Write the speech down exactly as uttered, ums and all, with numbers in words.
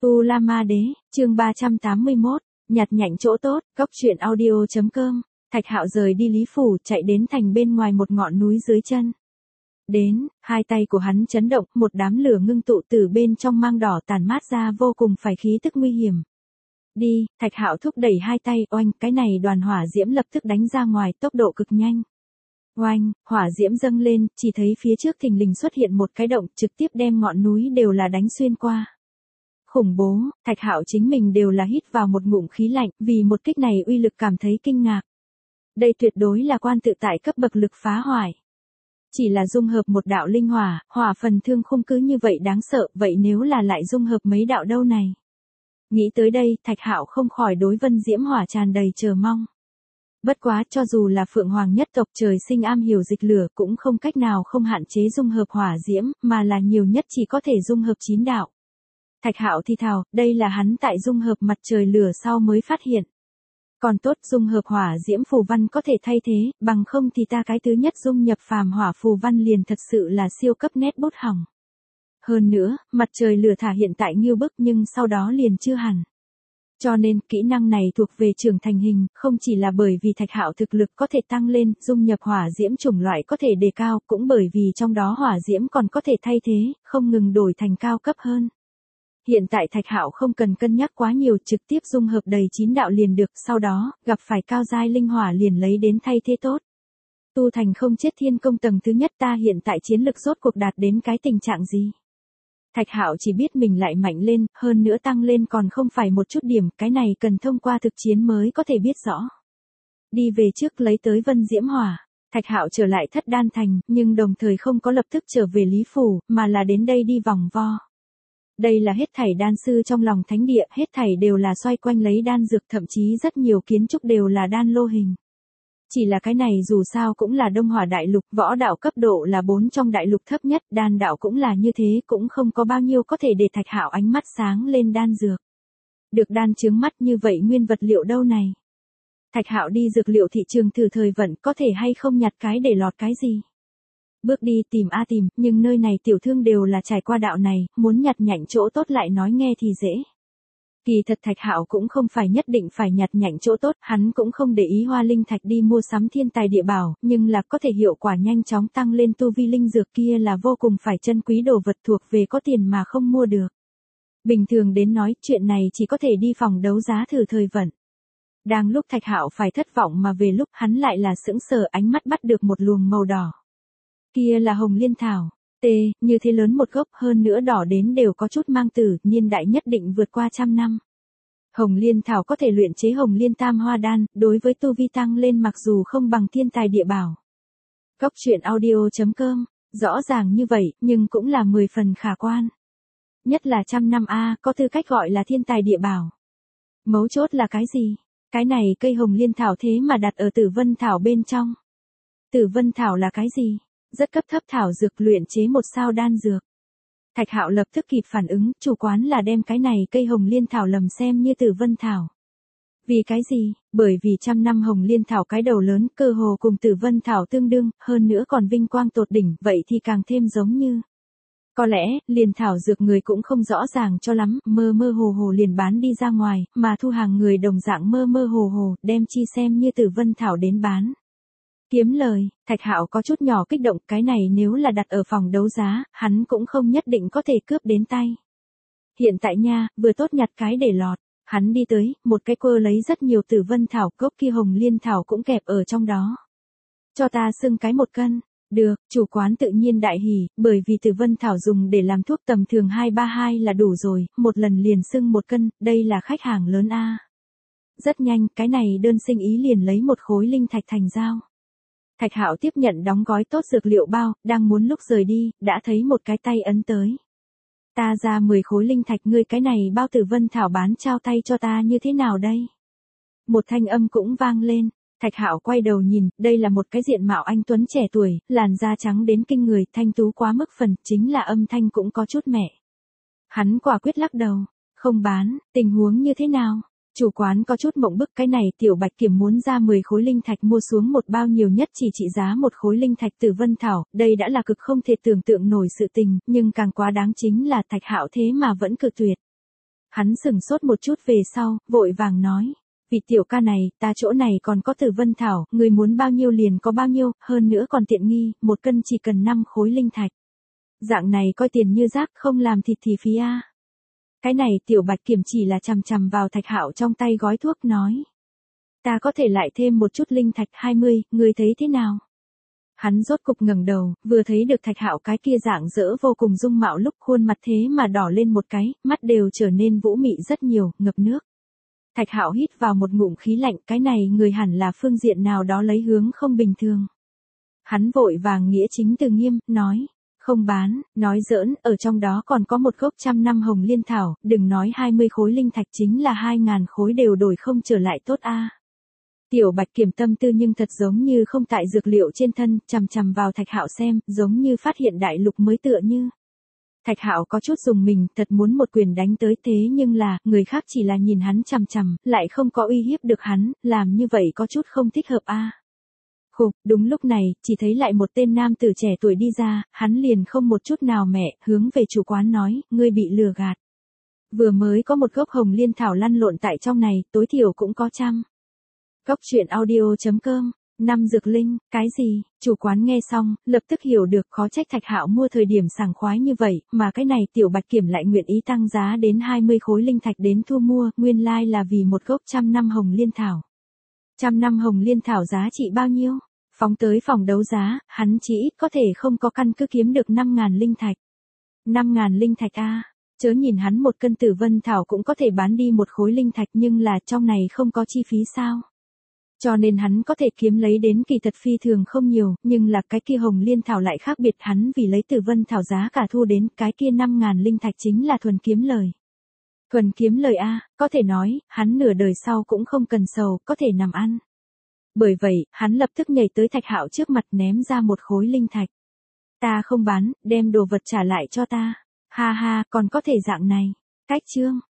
U La Ma Đế, chương ba trăm tám mươi mốt, nhặt nhạnh chỗ tốt, góc truyện audio chấm com. Thạch Hạo rời đi Lý Phủ, chạy đến thành bên ngoài một ngọn núi dưới chân. Đến, hai tay của hắn chấn động, một đám lửa ngưng tụ từ bên trong mang đỏ tàn mát ra vô cùng phải khí tức nguy hiểm. Đi, Thạch Hạo thúc đẩy hai tay, oanh, cái này đoàn hỏa diễm lập tức đánh ra ngoài, tốc độ cực nhanh. Oanh, hỏa diễm dâng lên, chỉ thấy phía trước thình lình xuất hiện một cái động, trực tiếp đem ngọn núi đều là đánh xuyên qua. Khủng bố, Thạch Hạo chính mình đều là hít vào một ngụm khí lạnh, vì một kích này uy lực cảm thấy kinh ngạc. Đây tuyệt đối là quan tự tại cấp bậc lực phá hoại. Chỉ là dung hợp một đạo linh hỏa, hỏa phần thương khung cứ như vậy đáng sợ, vậy nếu là lại dung hợp mấy đạo đâu này? Nghĩ tới đây, Thạch Hạo không khỏi đối Vân Diễm Hỏa tràn đầy chờ mong. Bất quá, cho dù là Phượng Hoàng nhất tộc trời sinh am hiểu dịch lửa cũng không cách nào không hạn chế dung hợp hỏa diễm, mà là nhiều nhất chỉ có thể dung hợp chín đạo. Thạch Hạo thì thào, đây là hắn tại dung hợp mặt trời lửa sau mới phát hiện. Còn tốt dung hợp hỏa diễm phù văn có thể thay thế, bằng không thì ta cái thứ nhất dung nhập phàm hỏa phù văn liền thật sự là siêu cấp nét bút hỏng. Hơn nữa, mặt trời lửa thả hiện tại nghiêu bức nhưng sau đó liền chưa hẳn. Cho nên, kỹ năng này thuộc về trưởng thành hình, không chỉ là bởi vì Thạch Hạo thực lực có thể tăng lên, dung nhập hỏa diễm chủng loại có thể đề cao, cũng bởi vì trong đó hỏa diễm còn có thể thay thế, không ngừng đổi thành cao cấp hơn. Hiện tại Thạch Hạo không cần cân nhắc quá nhiều, trực tiếp dung hợp đầy chín đạo liền được, sau đó, gặp phải cao giai linh hỏa liền lấy đến thay thế tốt. Tu thành không chết thiên công tầng thứ nhất, ta hiện tại chiến lực rốt cuộc đạt đến cái tình trạng gì? Thạch Hạo chỉ biết mình lại mạnh lên, hơn nữa tăng lên còn không phải một chút điểm, cái này cần thông qua thực chiến mới có thể biết rõ. Đi về trước lấy tới Vân Diễm Hỏa, Thạch Hạo trở lại Thất Đan Thành, nhưng đồng thời không có lập tức trở về Lý Phủ, mà là đến đây đi vòng vo. Đây là hết thảy đan sư trong lòng thánh địa, hết thảy đều là xoay quanh lấy đan dược, thậm chí rất nhiều kiến trúc đều là đan lô hình. Chỉ là cái này dù sao cũng là Đông Hỏa đại lục, võ đạo cấp độ là bốn trong đại lục thấp nhất, đan đạo cũng là như thế, cũng không có bao nhiêu có thể để Thạch Hạo ánh mắt sáng lên đan dược. Được đan chướng mắt như vậy nguyên vật liệu đâu này? Thạch Hạo đi dược liệu thị trường thử thời vận, có thể hay không nhặt cái để lọt cái gì? Bước đi tìm a tìm, nhưng nơi này tiểu thương đều là trải qua đạo này, muốn nhặt nhạnh chỗ tốt lại nói nghe thì dễ. Kỳ thật Thạch Hạo cũng không phải nhất định phải nhặt nhạnh chỗ tốt, hắn cũng không để ý hoa linh thạch đi mua sắm thiên tài địa bảo, nhưng là có thể hiệu quả nhanh chóng tăng lên tu vi linh dược kia là vô cùng phải chân quý đồ vật thuộc về có tiền mà không mua được. Bình thường đến nói, chuyện này chỉ có thể đi phòng đấu giá thử thời vận. Đang lúc Thạch Hạo phải thất vọng mà về lúc hắn lại là sững sờ, ánh mắt bắt được một luồng màu đỏ. Kia là hồng liên thảo, tê, như thế lớn một gốc, hơn nữa đỏ đến đều có chút mang tử, niên đại nhất định vượt qua trăm năm. Hồng liên thảo có thể luyện chế hồng liên tam hoa đan, đối với tu vi tăng lên mặc dù không bằng thiên tài địa bảo. Góc truyện audio chấm com, rõ ràng như vậy, nhưng cũng là mười phần khả quan. Nhất là trăm năm A, có tư cách gọi là thiên tài địa bảo. Mấu chốt là cái gì? Cái này cây hồng liên thảo thế mà đặt ở tử vân thảo bên trong. Tử vân thảo là cái gì? Rất cấp thấp thảo dược luyện chế một sao đan dược. Thạch Hạo lập tức kịp phản ứng, chủ quán là đem cái này cây hồng liên thảo lầm xem như tử vân thảo. Vì cái gì? Bởi vì trăm năm hồng liên thảo cái đầu lớn, cơ hồ cùng tử vân thảo tương đương, hơn nữa còn vinh quang tột đỉnh, vậy thì càng thêm giống như. Có lẽ, liền thảo dược người cũng không rõ ràng cho lắm, mơ mơ hồ hồ liền bán đi ra ngoài, mà thu hàng người đồng dạng mơ mơ hồ hồ, đem chi xem như tử vân thảo đến bán. Kiếm lời, Thạch Hạo có chút nhỏ kích động, cái này nếu là đặt ở phòng đấu giá, hắn cũng không nhất định có thể cướp đến tay. Hiện tại nha, vừa tốt nhặt cái để lọt, hắn đi tới, một cái quơ lấy rất nhiều tử vân thảo, gốc kia hồng liên thảo cũng kẹp ở trong đó. Cho ta xưng cái một cân, được, chủ quán tự nhiên đại hỉ, bởi vì tử vân thảo dùng để làm thuốc tầm thường hai ba hai là đủ rồi, một lần liền xưng một cân, đây là khách hàng lớn A. Rất nhanh, cái này đơn sinh ý liền lấy một khối linh thạch thành giao. Thạch Hạo tiếp nhận đóng gói tốt dược liệu bao, đang muốn lúc rời đi, đã thấy một cái tay ấn tới. Ta ra mười khối linh thạch, ngươi cái này bao tử vân thảo bán trao tay cho ta như thế nào đây? Một thanh âm cũng vang lên, Thạch Hạo quay đầu nhìn, đây là một cái diện mạo anh tuấn trẻ tuổi, làn da trắng đến kinh người, thanh tú quá mức phần, chính là âm thanh cũng có chút mẹ. Hắn quả quyết lắc đầu, không bán, tình huống như thế nào? Chủ quán có chút mộng bức, cái này tiểu bạch kiểm muốn ra mười khối linh thạch mua xuống một bao nhiều nhất chỉ trị giá một khối linh thạch tử vân thảo, đây đã là cực không thể tưởng tượng nổi sự tình, nhưng càng quá đáng chính là Thạch Hạo thế mà vẫn cự tuyệt. Hắn sừng sốt một chút về sau, vội vàng nói. Vị tiểu ca này, ta chỗ này còn có Tử Vân Thảo, người muốn bao nhiêu liền có bao nhiêu, hơn nữa còn tiện nghi, một cân chỉ cần năm khối linh thạch. Dạng này coi tiền như rác, không làm thịt thì phí a. Cái này tiểu Bạch Kiểm chỉ là chằm chằm vào Thạch Hạo trong tay gói thuốc nói. Ta có thể lại thêm một chút linh thạch hai mươi, người thấy thế nào? Hắn rốt cục ngẩng đầu, vừa thấy được Thạch Hạo cái kia dạng dỡ vô cùng dung mạo lúc khuôn mặt thế mà đỏ lên một cái, mắt đều trở nên vũ mị rất nhiều, ngập nước. Thạch Hạo hít vào một ngụm khí lạnh, cái này người hẳn là phương diện nào đó lấy hướng không bình thường. Hắn vội vàng nghĩa chính từ nghiêm, nói, không bán, nói giỡn, ở trong đó còn có một gốc trăm năm hồng liên thảo, đừng nói hai mươi khối linh thạch chính là hai ngàn khối đều đổi không trở lại tốt a. Tiểu Bạch Kiểm tâm tư nhưng thật giống như không tại dược liệu trên thân, chằm chằm vào Thạch Hạo xem, giống như phát hiện đại lục mới tựa như. Thạch Hạo có chút dùng mình, thật muốn một quyền đánh tới thế nhưng là, người khác chỉ là nhìn hắn chằm chằm, lại không có uy hiếp được hắn, làm như vậy có chút không thích hợp a. Khục, đúng lúc này, chỉ thấy lại một tên nam tử trẻ tuổi đi ra, hắn liền không một chút nào mẹ, hướng về chủ quán nói, ngươi bị lừa gạt. Vừa mới có một gốc hồng liên thảo lăn lộn tại trong này, tối thiểu cũng có trăm. Góc truyện audio chấm com, năm dược linh, cái gì? Chủ quán nghe xong, lập tức hiểu được khó trách Thạch Hạo mua thời điểm sảng khoái như vậy, mà cái này tiểu Bạch Kiểm lại nguyện ý tăng giá đến hai mươi khối linh thạch đến thu mua, nguyên lai là vì một gốc trăm năm hồng liên thảo. Trăm năm hồng liên thảo giá trị bao nhiêu? Phóng tới phòng đấu giá, hắn chỉ ít có thể không có căn cứ kiếm được năm ngàn linh thạch. năm ngàn linh thạch a, chớ nhìn hắn một cân Tử Vân Thảo cũng có thể bán đi một khối linh thạch nhưng là trong này không có chi phí sao. Cho nên hắn có thể kiếm lấy đến kỳ thật phi thường không nhiều, nhưng là cái kia hồng liên thảo lại khác biệt, hắn vì lấy Tử Vân Thảo giá cả thu đến cái kia năm ngàn linh thạch chính là thuần kiếm lời. Thuần kiếm lời a, có thể nói, hắn nửa đời sau cũng không cần sầu, có thể nằm ăn. Bởi vậy, hắn lập tức nhảy tới Thạch Hạo trước mặt ném ra một khối linh thạch. Ta không bán, đem đồ vật trả lại cho ta. Ha ha, còn có thể dạng này. Cách chương.